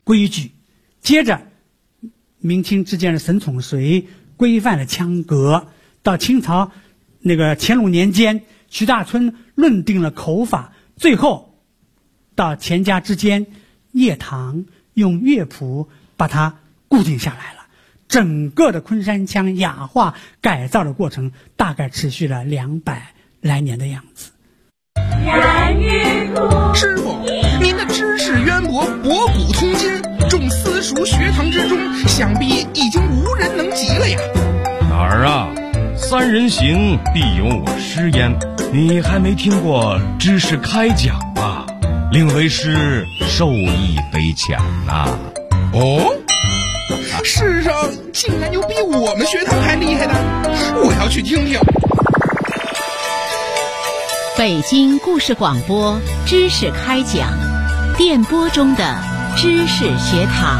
规矩。接着明清之间的沈从隋规范了腔格，到清朝那个乾隆年间，徐大春论定了口法，最后到钱家之间，叶唐用乐谱把它固定下来了。整个的昆山腔雅化改造的过程大概持续了200来年的样子。 师傅，您的知识渊博，博古通今，众私塾学堂之中，想必已经无人能及了呀。 哪儿啊？三人行，必有我师焉。你还没听过知识开讲吧？令为师受益匪浅呐。 哦，世上竟然有比我们学堂还厉害的，我要去听听。 北京故事广播知识开讲，电波中的知识学堂。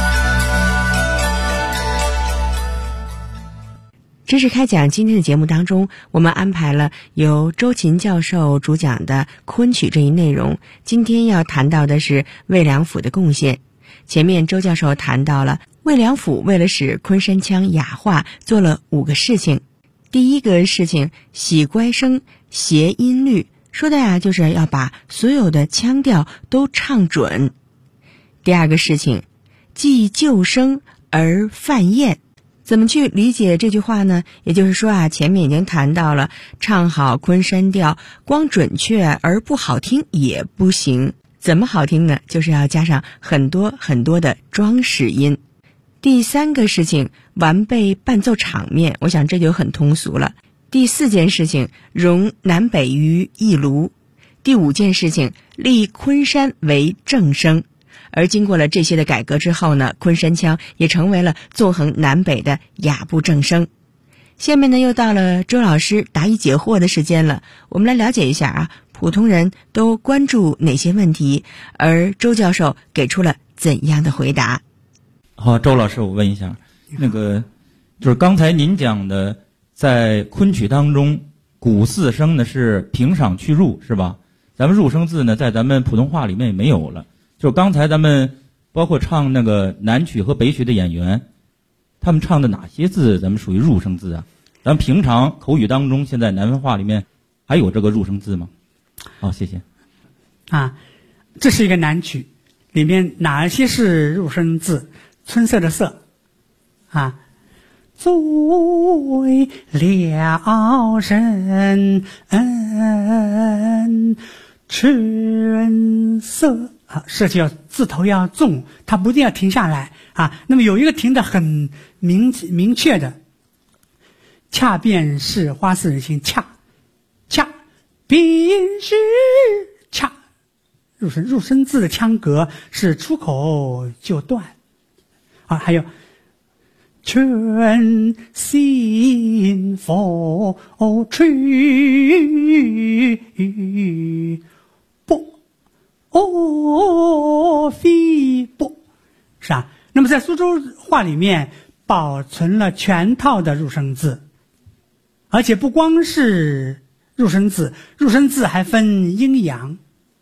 知识开讲，今天的节目当中，我们安排了由周琴教授主讲的昆曲这一内容。今天要谈到的是魏良辅的贡献。前面周教授谈到了魏良辅为了使昆山腔雅化做了5个事情。第一个事情，洗乖声，谐音律，说的就是要把所有的腔调都唱准。第二个事情，记旧声而泛艳。怎么去理解这句话呢？也就是说前面已经谈到了唱好昆山调，光准确而不好听也不行。怎么好听呢？就是要加上很多很多的装饰音。第三个事情，完备伴奏场面，我想这就很通俗了。第4件事情，融南北于一炉。第5件事情，立昆山为正声。而经过了这些的改革之后呢，昆山腔也成为了纵横南北的雅部正声。下面呢，又到了周老师答疑解惑的时间了。我们来了解一下普通人都关注哪些问题，而周教授给出了怎样的回答。 好，周老师，我问一下，就是刚才您讲的，在昆曲当中，古4声呢是平赏去入，是吧？咱们入声字呢，在咱们普通话里面也没有了。就是刚才咱们包括唱那个南曲和北曲的演员，他们唱的哪些字咱们属于入声字啊？咱们平常口语当中，现在南方话里面还有这个入声字吗？好，谢谢。 这是一个南曲，里面哪些是入声字？春色的色醉了人春色这就要字头要重，它不一定要停下来那么有一个停得很明确的，恰便是花似人心，恰便是恰，入声字的腔格是出口就断还有春心风吹飞波是那么在苏州话里面保存了全套的入声字，而且不光是入声字还分阴阳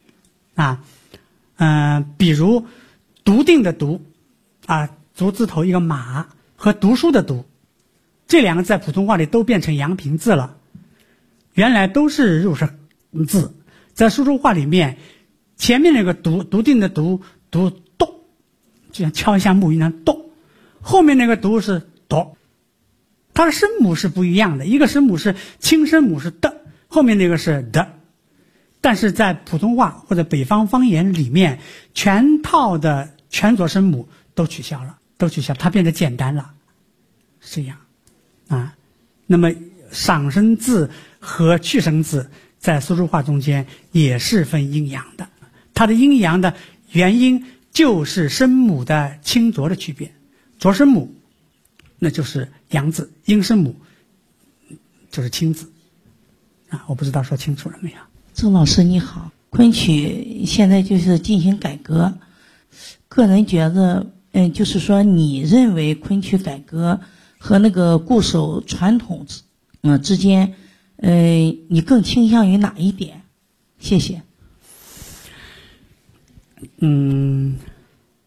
比如读定的读足字头一个马和读书的读，这2个在普通话里都变成阳平字了，原来都是入声字。在苏州话里面，前面那个读定的读咚，就像敲一下木鱼那样咚，后面那个读是咚，它的声母是不一样的，一个声母是轻声母是的，后面那个是的。但是在普通话或者北方方言里面，全套的全左声母都取消了，它变得简单了，是这样那么赏声字和去声字在苏州话中间也是分阴阳的，它的阴阳的原因就是声母的清浊的区别，浊声母那就是阳字，阴声母就是清字我不知道说清楚了没有。 周老师你好，昆曲现在就是进行改革，个人觉得就是说你认为昆曲改革和那个固守传统之间你更倾向于哪一点？谢谢。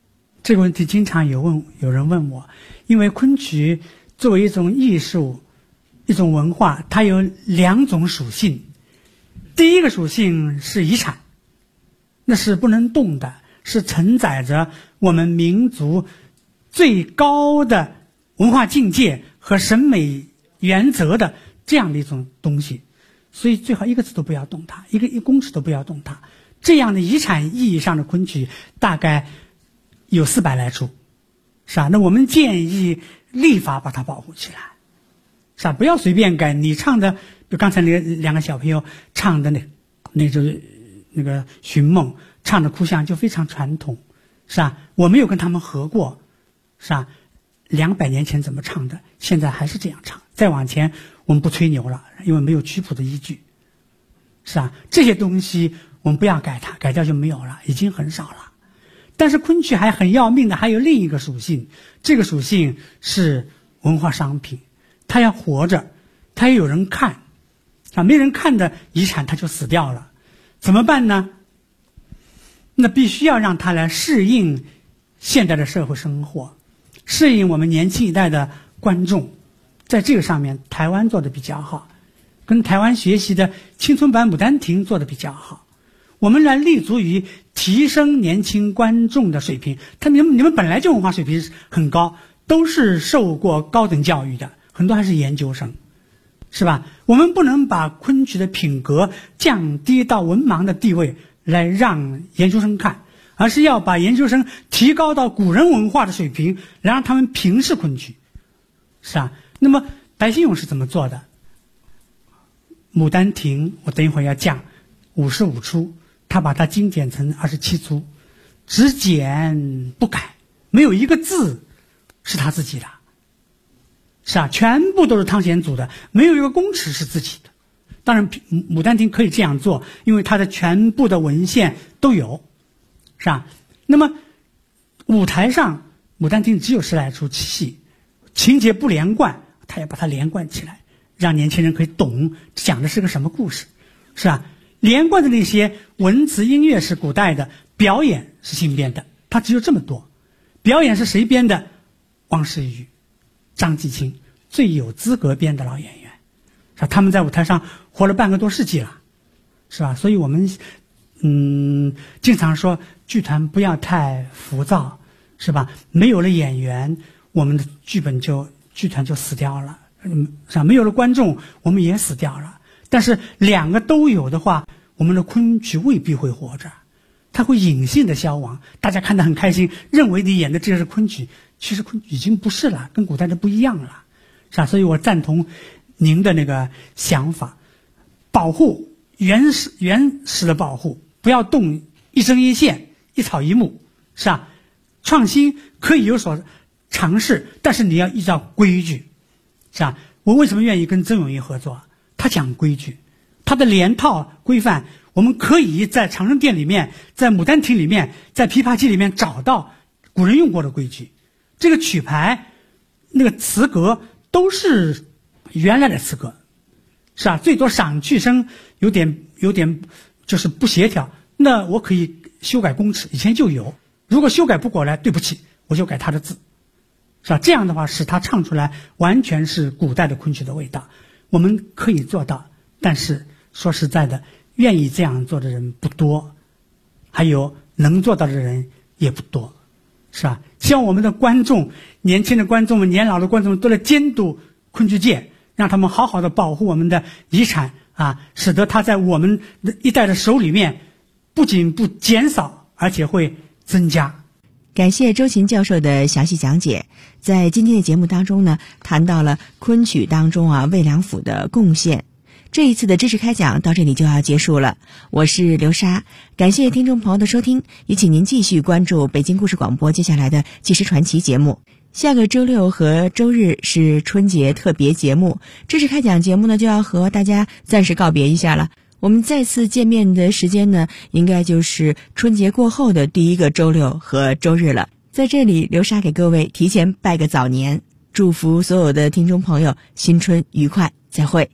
这个问题经常有人问我，因为昆曲作为一种艺术、一种文化，它有2种属性。第一个属性是遗产，那是不能动的，是承载着我们民族最高的文化境界和审美原则的这样的一种东西，所以最好一个字都不要动它，一公尺都不要动它。这样的遗产意义上的昆曲大概有400来出，是吧？那我们建议立法把它保护起来，是吧？不要随便改。你唱的，比如刚才那2个小朋友唱的那个寻梦，唱的哭相就非常传统，是吧？我没有跟他们合过，是吧？200年前怎么唱的，现在还是这样唱。再往前我们不吹牛了，因为没有曲谱的依据，是吧？这些东西我们不要改它，改掉就没有了，已经很少了。但是昆曲还很要命的还有另一个属性，这个属性是文化商品，它要活着，它要有人看，啊，没人看的遗产它就死掉了，怎么办呢？那必须要让它来适应现代的社会生活，适应我们年轻一代的观众。在这个上面台湾做的比较好，跟台湾学习的青春版《牡丹亭》做的比较好。我们来立足于提升年轻观众的水平，你们本来就文化水平很高，都是受过高等教育的，很多还是研究生，是吧？我们不能把昆曲的品格降低到文盲的地位来让研究生看，而是要把研究生提高到古人文化的水平，来让他们评视昆曲，是吧？那么白先勇是怎么做的？牡丹亭我等一会儿要讲55出，他把它精简成27出，只简不改，没有一个字是他自己的，是吧？全部都是汤显祖的，没有一个公尺是自己的。当然牡丹亭可以这样做，因为它的全部的文献都有，是吧？那么舞台上牡丹亭只有10来出戏，情节不连贯，他也把它连贯起来，让年轻人可以懂讲的是个什么故事，是吧？连贯的那些文词音乐是古代的，表演是新编的，它只有这么多。表演是谁编的？汪世玉、张继青，最有资格编的老演员，是吧？他们在舞台上活了半个多世纪了，是吧？所以我们经常说剧团不要太浮躁，是吧？没有了演员，我们的剧团就死掉了，是吧？没有了观众，我们也死掉了。但是2个都有的话，我们的昆曲未必会活着，它会隐性的消亡。大家看得很开心，认为你演的这是昆曲，其实昆曲已经不是了，跟古代的不一样了，是吧？所以我赞同您的那个想法，保护原始的保护，不要动一针一线、一草一木，是吧？创新可以有所尝试，但是你要依照规矩，是吧？我为什么愿意跟曾永义合作？他讲规矩，他的连套规范，我们可以在长生殿里面，在牡丹亭里面，在琵琶记里面找到古人用过的规矩。这个曲牌那个词格都是原来的词格，是吧？最多赏去声有点就是不协调，那我可以修改公尺，以前就有，如果修改不过来，对不起，我就改他的字，是吧？这样的话使他唱出来完全是古代的昆曲的味道，我们可以做到。但是说实在的，愿意这样做的人不多，还有能做到的人也不多，是吧？希望我们的观众，年轻的观众们、年老的观众们都来监督昆剧界，让他们好好的保护我们的遗产啊，使得它在我们一代的手里面不仅不减少，而且会增加。 感谢周琴教授的详细讲解。在今天的节目当中呢，谈到了昆曲当中魏良辅的贡献。这一次的知识开讲到这里就要结束了，我是刘莎，感谢听众朋友的收听，也请您继续关注北京故事广播接下来的纪实传奇节目。下个周六和周日是春节特别节目，知识开讲节目呢就要和大家暂时告别一下了。我们再次见面的时间呢，应该就是春节过后的第1个周六和周日了。在这里，刘莎给各位提前拜个早年，祝福所有的听众朋友新春愉快，再会。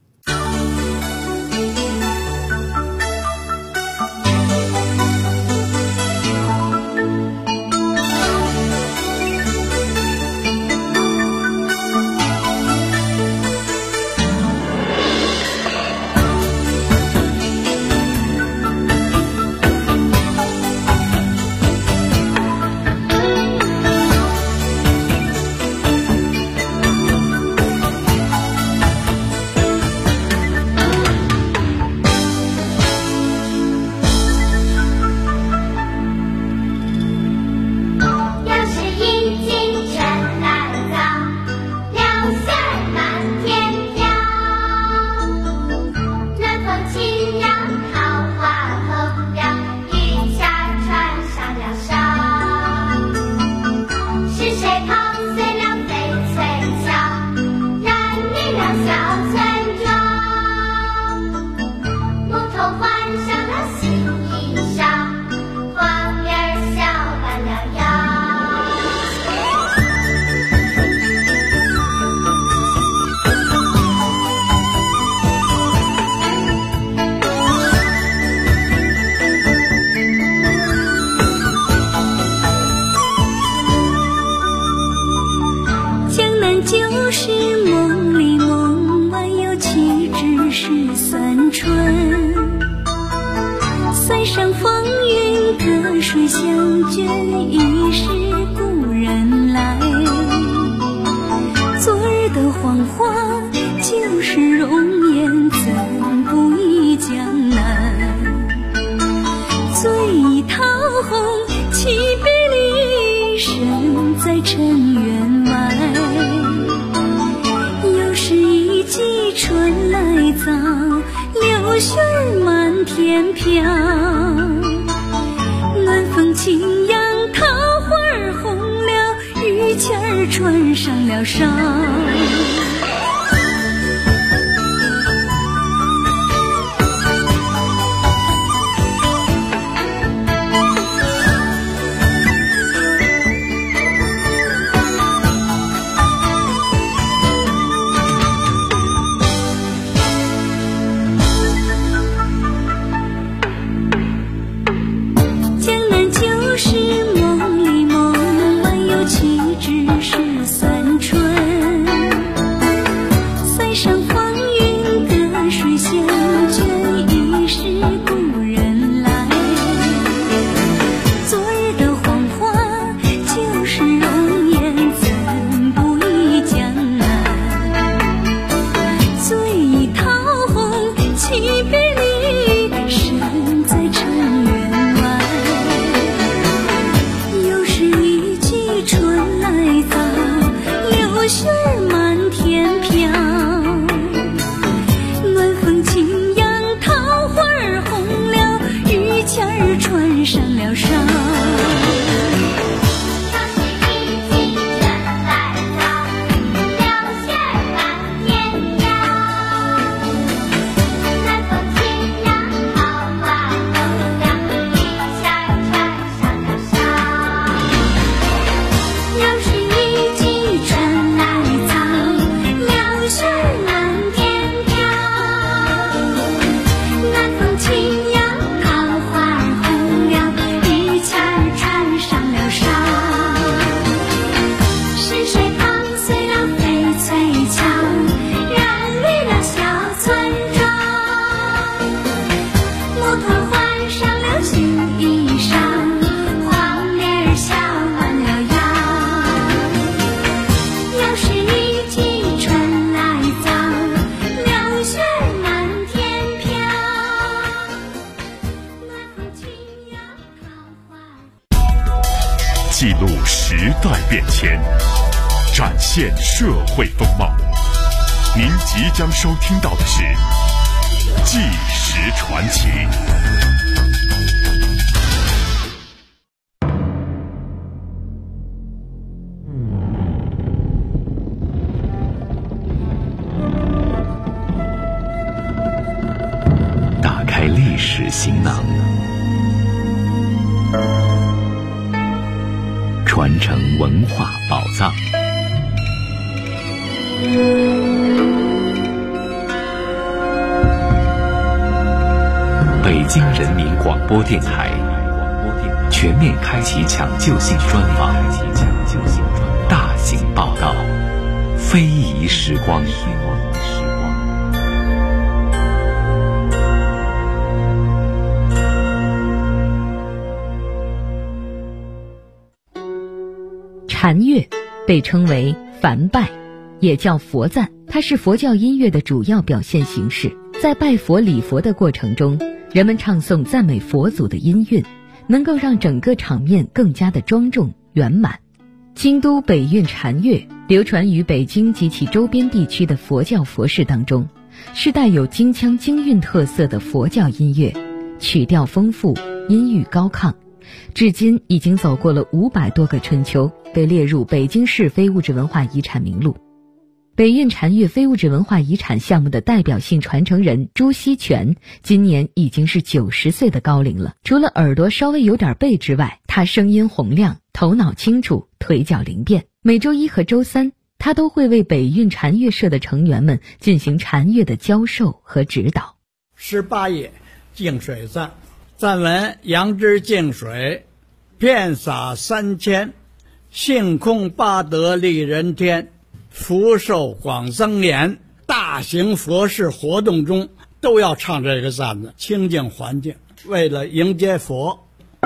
就是梦里梦外有气质是三春，塞上风云隔水相卷，已是故人来。昨日的黄花就是容颜，怎不忆江南？醉意桃红岂比离身在尘缘外？又是一季春来早，柳絮儿满天飘。暖风轻扬，桃花儿红了，玉签儿穿上了梢。 记录时代变迁，展现社会风貌。您即将收听到的是《纪实传奇》。打开历史行囊，传承文化宝藏。北京人民广播电台全面开启抢救性专访，大型报道，非遗时光。 禅乐被称为梵拜，也叫佛赞，它是佛教音乐的主要表现形式。在拜佛礼佛的过程中，人们唱诵赞美佛祖的音韵，能够让整个场面更加的庄重圆满。京都北韵禅乐流传于北京及其周边地区的佛教佛事当中，是带有京腔京韵特色的佛教音乐，曲调丰富，音域高亢，至今已经走过了500多个春秋，被列入北京市非物质文化遗产名录。北韵禅乐非物质文化遗产项目的代表性传承人朱锡全今年已经是90岁的高龄了。除了耳朵稍微有点背之外，他声音洪亮，头脑清楚，腿脚灵便。每周一和周三，他都会为北韵禅乐社的成员们进行禅乐的教授和指导。 18页净水赞，赞文：杨枝净水，遍洒3千，性空八德利人天。 福寿广增延，大型佛事活动中都要唱这个赞子，清净环境，为了迎接佛。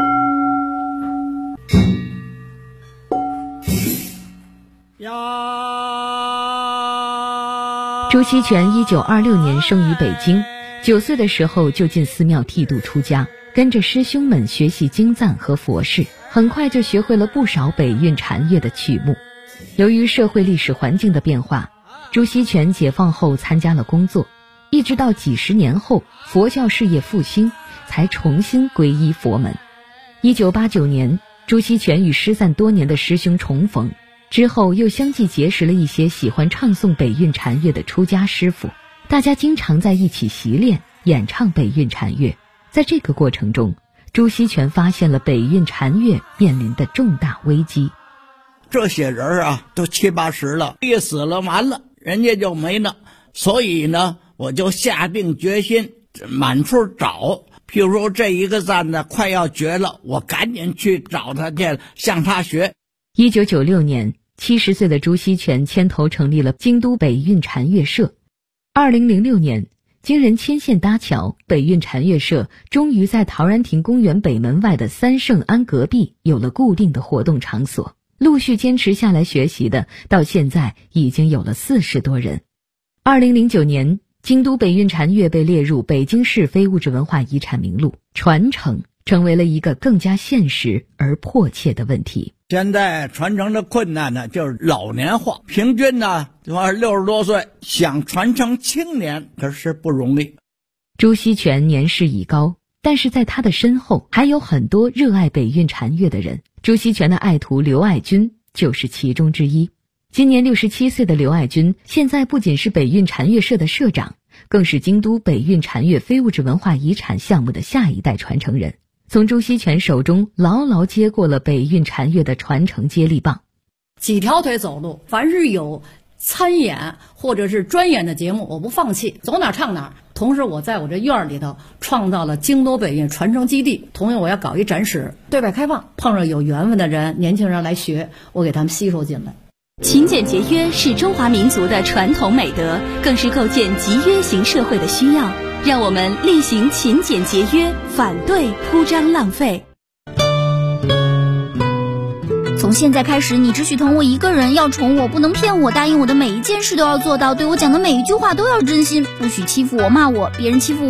朱锡全1926年生于北京，9岁的时候就进寺庙剃度出家，跟着师兄们学习经赞和佛事，很快就学会了不少北韵禅乐的曲目。由于社会历史环境的变化，朱锡全解放后参加了工作，一直到几十年后佛教事业复兴，才重新皈依佛门。1989年，朱锡全与失散多年的师兄重逢，之后又相继结识了一些喜欢唱诵北韵禅乐的出家师傅，大家经常在一起习练演唱北韵禅乐。在这个过程中，朱锡全发现了北韵禅乐面临的重大危机。 这些人啊都70、80了，一死了完了，人家就没了。所以呢，我就下定决心满处找，譬如说这一个赞呢快要绝了，我赶紧去找他去，向他学。 1996年，70岁的朱锡全牵头成立了京都北韵禅乐社。2006年，经人牵线搭桥，北韵禅乐社终于在陶然亭公园北门外的三圣庵隔壁有了固定的活动场所。陆续坚持下来学习的，到现在已经有了40多人。2009年，京都北韵禅乐被列入北京市非物质文化遗产名录，传承成为了一个更加现实而迫切的问题。 现在传承的困难呢，就是老年化，平均呢60多岁，想传承青年可是不容易。 朱锡全年事已高，但是在他的身后还有很多热爱北韵禅乐的人。朱锡全的爱徒刘爱军就是其中之一。今年67岁的刘爱军，现在不仅是北韵禅乐社的社长，更是京都北韵禅乐非物质文化遗产项目的下一代传承人，从朱锡全手中牢牢接过了北韵禅乐的传承接力棒。 几条腿走路，凡是有参演或者是专演的节目，我不放弃，走哪唱哪。同时我在我这院里头创造了京都北韵传承基地，同样我要搞一展示，对外开放，碰上有缘分的人，年轻人来学，我给他们吸收进来。 勤俭节约是中华民族的传统美德，更是构建集约型社会的需要。让我们力行勤俭节约，反对铺张浪费。 从现在开始，你只许疼我一个人，要宠我，不能骗我，答应我的每一件事都要做到，对我讲的每一句话都要真心，不许欺负我、骂我，别人欺负我